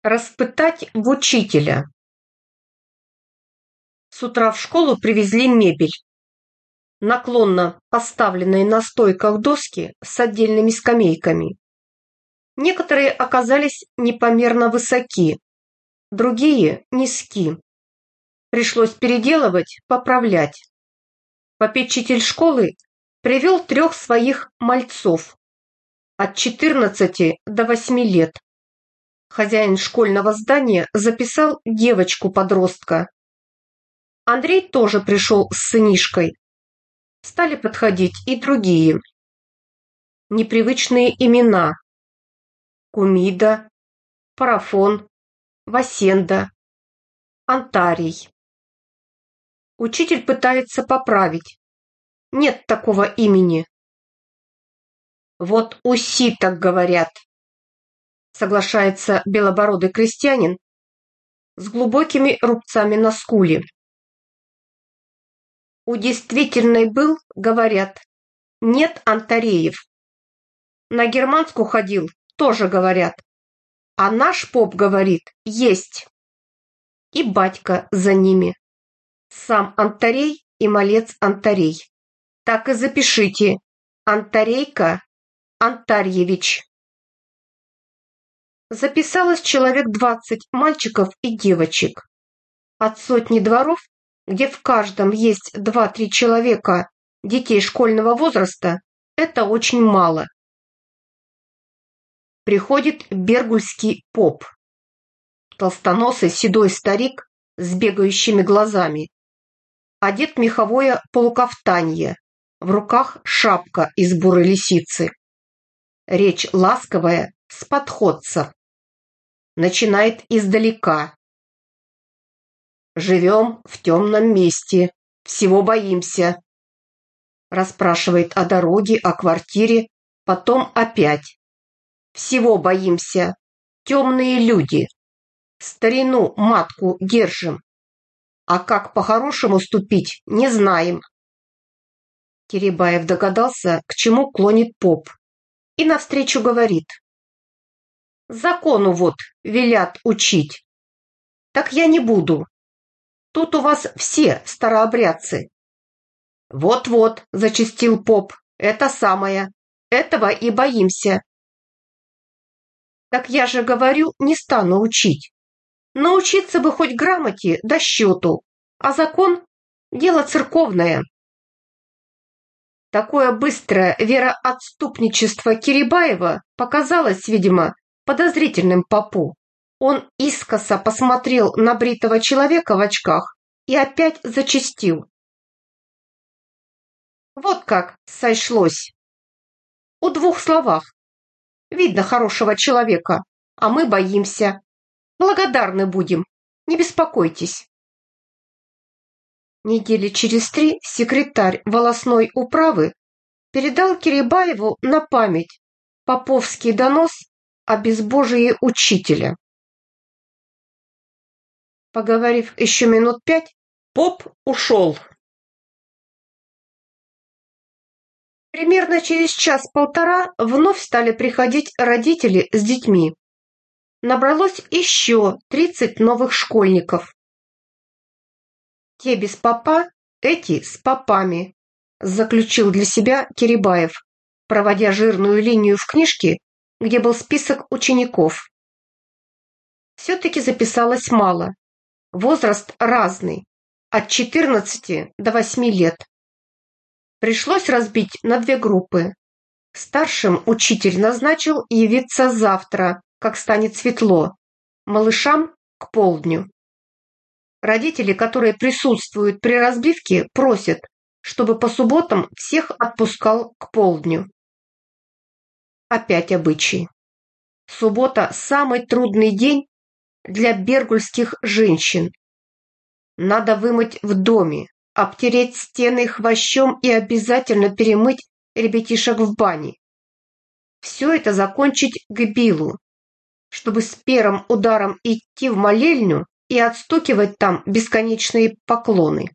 Распытать в учителя. С утра в школу привезли мебель. Наклонно поставленные на стойках доски с отдельными скамейками. Некоторые оказались непомерно высоки, другие низки. Пришлось переделывать, поправлять. Попечитель школы привел 3 своих мальцов от 14 до 8 лет. Хозяин школьного здания записал девочку-подростка. Андрей тоже пришел с сынишкой. Стали подходить и другие. Непривычные имена: Кумида, Парафон, Васенда, Антарий. Учитель пытается поправить. Нет такого имени. Вот уси так говорят, соглашается белобородый крестьянин с глубокими рубцами на скуле. У действительной был, говорят, нет Антареев. На германскую ходил, тоже говорят. А наш поп говорит, есть. И батька за ними. Сам Антарей и малец Антарей. Так и запишите. Антарейка Антарьевич. Записалось человек 20 мальчиков и девочек. От сотни дворов, где в каждом есть 2-3 человека, детей школьного возраста, это очень мало. Приходит бергульский поп. Толстоносый седой старик с бегающими глазами. Одет в меховое полукафтанье, в руках шапка из бурой лисицы. Речь ласковая, с подходца. Начинает издалека. Живем в темном месте, всего боимся. Расспрашивает о дороге, о квартире, потом опять. Всего боимся, темные люди. Старину матку держим. А как по-хорошему ступить, не знаем. Кирибаев догадался, к чему клонит поп, и навстречу говорит. Закону вот велят учить. Так я не буду. Тут у вас все старообрядцы. Вот-вот, зачастил поп, это самое. Этого и боимся. Так я же говорю, не стану учить. Научиться бы хоть грамоте да счету, а закон – дело церковное. Такое быстрое вероотступничество Кирибаева показалось, видимо, подозрительным попу. Он искоса посмотрел на бритого человека в очках и опять зачастил. Вот как сошлось. У 2 словах. Видно хорошего человека, а мы боимся. Благодарны будем, не беспокойтесь. Недели через 3 секретарь волостной управы передал Кирибаеву на память поповский донос о безбожии учителя. Поговорив еще минут 5, поп ушел. Примерно через час-полтора вновь стали приходить родители с детьми. Набралось еще 30 новых школьников. Те без попа, эти с попами, заключил для себя Кирибаев, проводя жирную линию в книжке, где был список учеников. Все-таки записалось мало. Возраст разный, от 14 до 8 лет. Пришлось разбить на 2 группы. Старшим учитель назначил явиться завтра, как станет светло, малышам к полдню. Родители, которые присутствуют при разбивке, просят, чтобы по субботам всех отпускал к полдню. Опять обычай. Суббота – самый трудный день для бергульских женщин. Надо вымыть в доме, обтереть стены хвощом и обязательно перемыть ребятишек в бане. Все это закончить к билу, чтобы с первым ударом идти в молельню и отстукивать там бесконечные поклоны.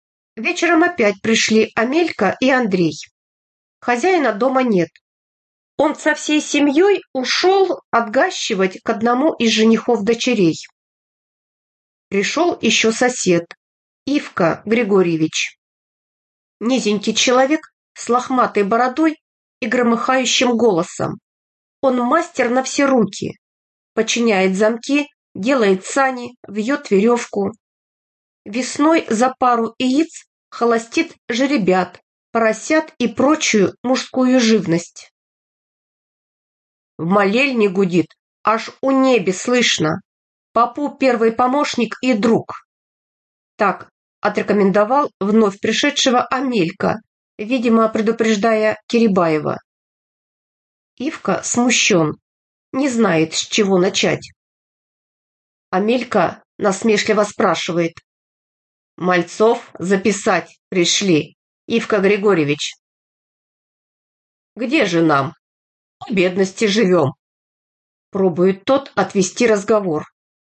Вечером опять пришли Амелька и Андрей. Хозяина дома нет. Он со всей семьей ушел отгащивать к одному из женихов дочерей. Пришел еще сосед, Ивка Григорьевич. Низенький человек с лохматой бородой и громыхающим голосом. Он мастер на все руки. Починяет замки, делает сани, вьет веревку. Весной за пару яиц холостит жеребят, поросят и прочую мужскую живность. В молельне гудит, аж у неби слышно. Попу первый помощник и друг. Так отрекомендовал вновь пришедшего Амелька, видимо, предупреждая Керебаева. Ивка смущен, не знает, с чего начать. Амелька насмешливо спрашивает. «Мальцов записать пришли, Ивка Григорьевич». «Где же нам? В бедности живем», — пробует тот отвести разговор.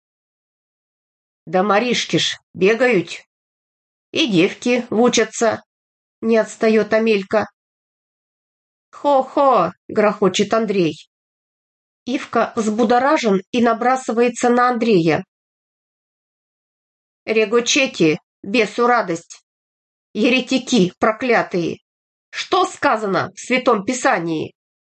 «Да Маришки ж бегают, и девки вучатся», — не отстает Амелька. «Хо-хо!» — грохочет Андрей. Ивка взбудоражен и набрасывается на Андрея. «Регочети, бесу радость! Еретики проклятые! Что сказано в Святом Писании?»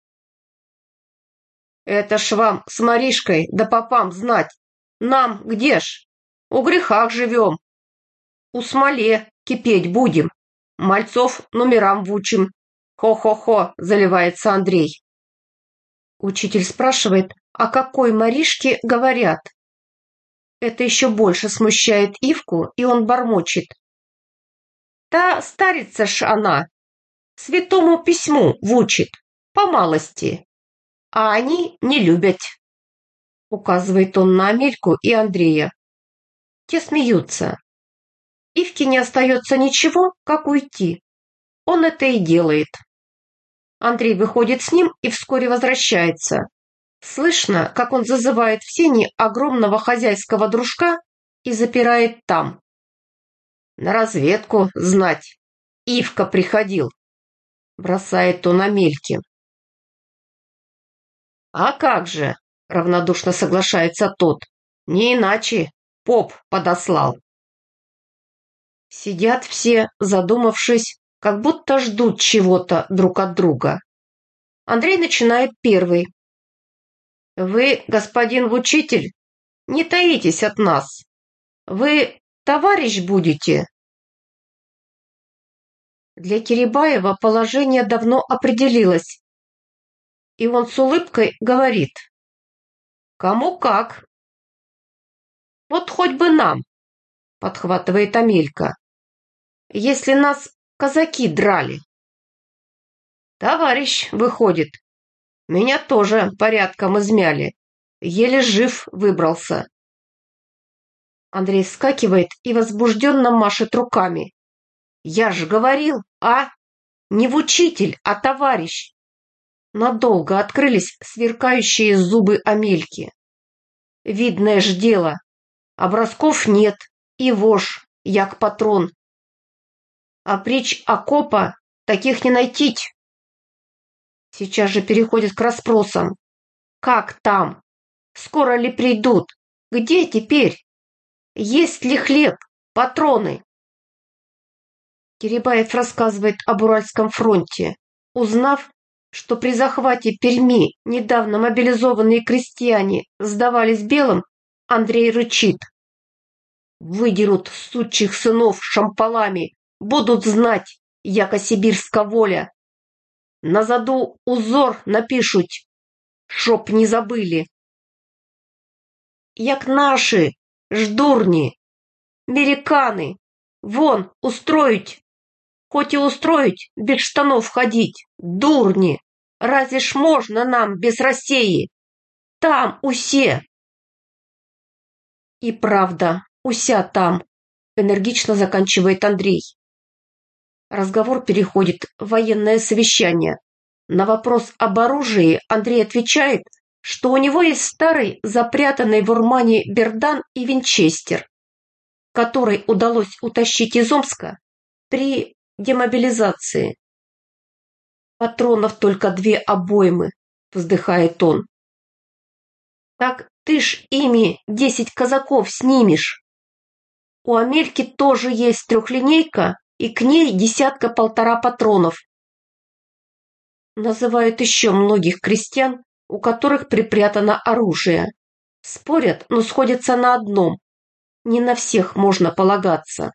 «Это ж вам с Маришкой да попам знать. Нам где ж? У грехах живем. У смоле кипеть будем. Мальцов номерам вучим. Хо-хо-хо!» — заливается Андрей. Учитель спрашивает, о какой Маришке говорят. Это еще больше смущает Ивку, и он бормочет. «Да старица ж она, Святому письму вучит, по малости, а они не любят», — указывает он на Амельку и Андрея. Те смеются. Ивке не остается ничего, как уйти. Он это и делает. Андрей выходит с ним и вскоре возвращается. Слышно, как он зазывает в сени огромного хозяйского дружка и запирает там. «На разведку, знать, Ивка приходил», — бросает он Амельке. «А как же?» — равнодушно соглашается тот. «Не иначе поп подослал». Сидят все, задумавшись, как будто ждут чего-то друг от друга. Андрей начинает первый. «Вы, господин учитель, не таитесь от нас. Вы товарищ будете?» Для Керебаева положение давно определилось, и он с улыбкой говорит. «Кому как?» «Вот хоть бы нам», — подхватывает Амелька, «если нас казаки драли». «Товарищ, выходит, меня тоже порядком измяли, еле жив выбрался». Андрей вскакивает и возбужденно машет руками. «Я ж говорил, а? Не в учитель, а товарищ!» Надолго открылись сверкающие зубы Амельки. Видное ж дело, образков нет, и вож, як патрон. А притч окопа таких не найтить. Сейчас же переходит к расспросам. Как там? Скоро ли придут? Где теперь? Есть ли хлеб, патроны? Керебаев рассказывает об Уральском фронте, узнав, что при захвате Перми недавно мобилизованные крестьяне сдавались белым, Андрей рычит. «Выдерут сучьих сынов шампалами, будут знать, яко сибирска воля. На заду узор напишут, чтоб не забыли. Як наши, ждурни, американы, вон, устроить. Хоть и устроить, без штанов ходить, дурни! Разве ж можно нам без России? Там усе!» И правда, уся там, энергично заканчивает Андрей. Разговор переходит в военное совещание. На вопрос об оружии Андрей отвечает, что у него есть старый, запрятанный в урмане бердан и винчестер, который удалось утащить из Омска при демобилизации. Патронов только 2 обоймы, вздыхает он. Так ты ж ими 10 казаков снимешь. У Амельки тоже есть 3-линейка, и к ней 1,5 патронов. Называют еще многих крестьян, у которых припрятано оружие. Спорят, но сходятся на одном. Не на всех можно полагаться.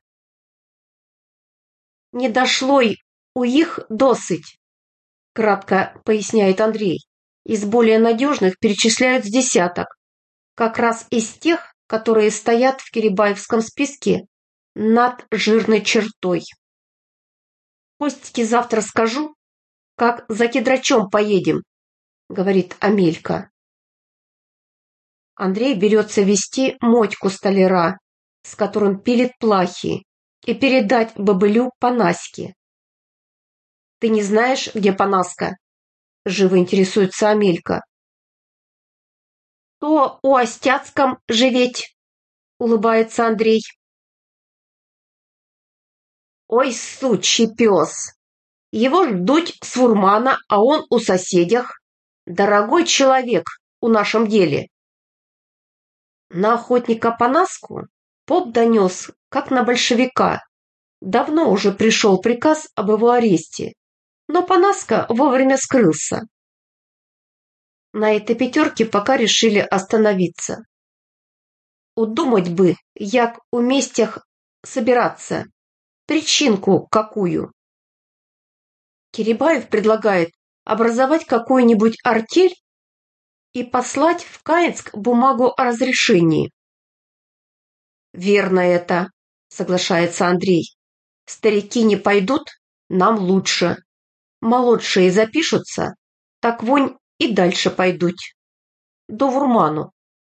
Не дошло и у их досыть, кратко поясняет Андрей. Из более надежных перечисляют с десяток. Как раз из тех, которые стоят в Кирибаевском списке над жирной чертой. Костике завтра скажу, как за кедрачом поедем, говорит Амелька. Андрей берется вести Мотьку столяра, с которым пилит плахи, и передать бобылю Панаське. Ты не знаешь, где Панаска? Живо интересуется Амелька. То у Остяцком живеть, улыбается Андрей. Ой, сучий пес! Его ждут с фурмана, а он у соседях. Дорогой человек у нашем деле. На охотника Панаску поп донес, как на большевика. Давно уже пришел приказ об его аресте, но Панаска вовремя скрылся. На этой 5 пока решили остановиться. Удумать бы, як у местях собираться, причинку какую. Кирибаев предлагает образовать какую-нибудь артель и послать в Каинск бумагу о разрешении. Верно это, соглашается Андрей. Старики не пойдут, нам лучше. Молодшие запишутся, так вонь и дальше пойдут. До Вурману.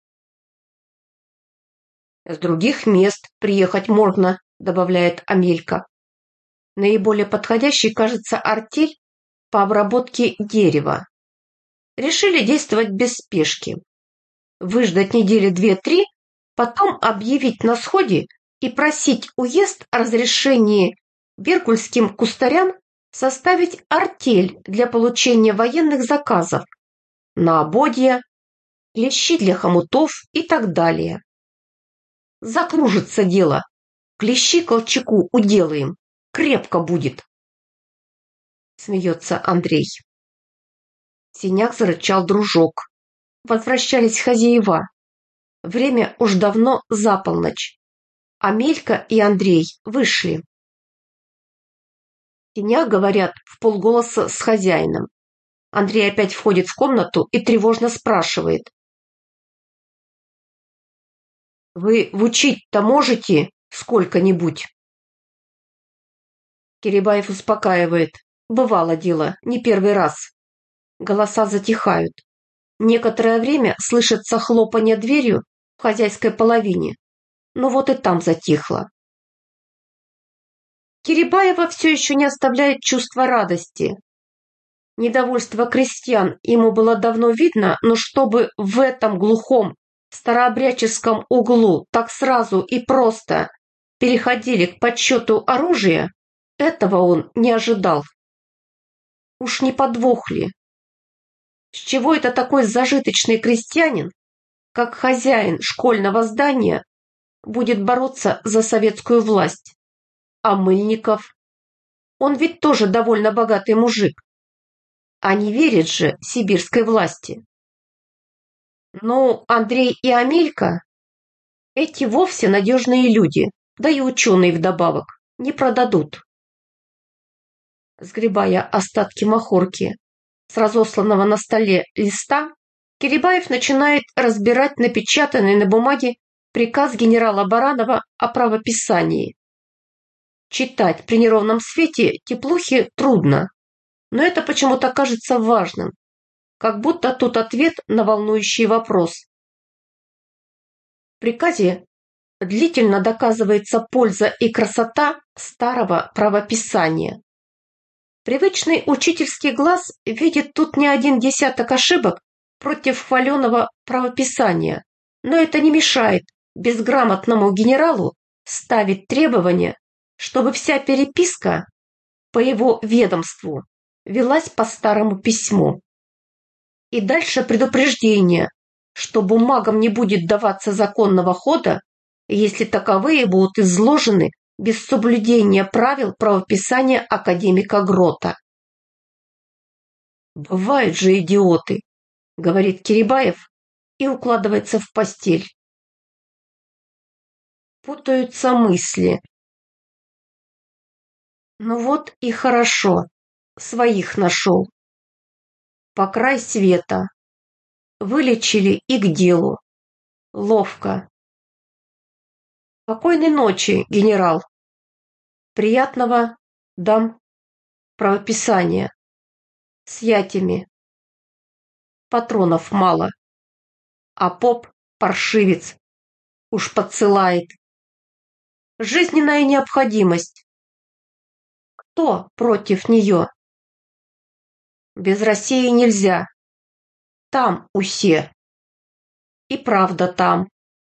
С других мест приехать можно, добавляет Амелька. Наиболее подходящей кажется артель по обработке дерева. Решили действовать без спешки. Выждать недели 2-3, потом объявить на сходе и просить уезд о разрешении беркульским кустарям составить артель для получения военных заказов на ободья, клещи для хомутов и так далее. Закружится дело. Клещи Колчаку уделаем. Крепко будет. Смеется Андрей. В сенях зарычал дружок. Возвращались хозяева. Время уж давно за полночь. Амелька и Андрей вышли. В сенях говорят вполголоса с хозяином. Андрей опять входит в комнату и тревожно спрашивает. Вы вучить-то можете сколько-нибудь? Кирибаев успокаивает. Бывало дело, не первый раз. Голоса затихают. Некоторое время слышится хлопанье дверью в хозяйской половине. Но вот и там затихло. Кирибаева все еще не оставляет чувства радости. Недовольство крестьян ему было давно видно, но чтобы в этом глухом старообрядческом углу так сразу и просто переходили к подсчету оружия, этого он не ожидал. Уж не подвох ли? С чего это такой зажиточный крестьянин, как хозяин школьного здания, будет бороться за советскую власть? А Мыльников? Он ведь тоже довольно богатый мужик. А не верит же сибирской власти. Ну, Андрей и Амелька, эти вовсе надежные люди, да и ученые вдобавок, не продадут. Сгребая остатки махорки с разосланного на столе листа, Кирибаев начинает разбирать напечатанный на бумаге приказ генерала Баранова о правописании. Читать при неровном свете теплухи трудно, но это почему-то кажется важным, как будто тут ответ на волнующий вопрос. В приказе длительно доказывается польза и красота старого правописания. Привычный учительский глаз видит тут не один десяток ошибок против хваленого правописания, но это не мешает безграмотному генералу ставить требования, чтобы вся переписка по его ведомству велась по старому письму. И дальше предупреждение, что бумагам не будет даваться законного хода, если таковые будут изложены без соблюдения правил правописания академика Грота. «Бывают же идиоты», — говорит Кирибаев и укладывается в постель. Путаются мысли. Ну вот и хорошо, своих нашел. По край света. Вылечили и к делу. Ловко. Спокойной ночи, генерал. Приятного, дам, правописания. С ятями. Патронов мало. А поп паршивец. Уж подсылает. Жизненная необходимость. Кто против нее? Без России нельзя. Там усе. И правда там.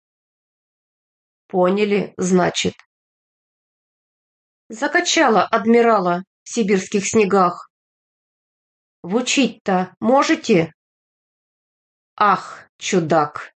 Поняли, значит. Закачала адмирала в сибирских снегах. В учить-то можете? Ах, чудак!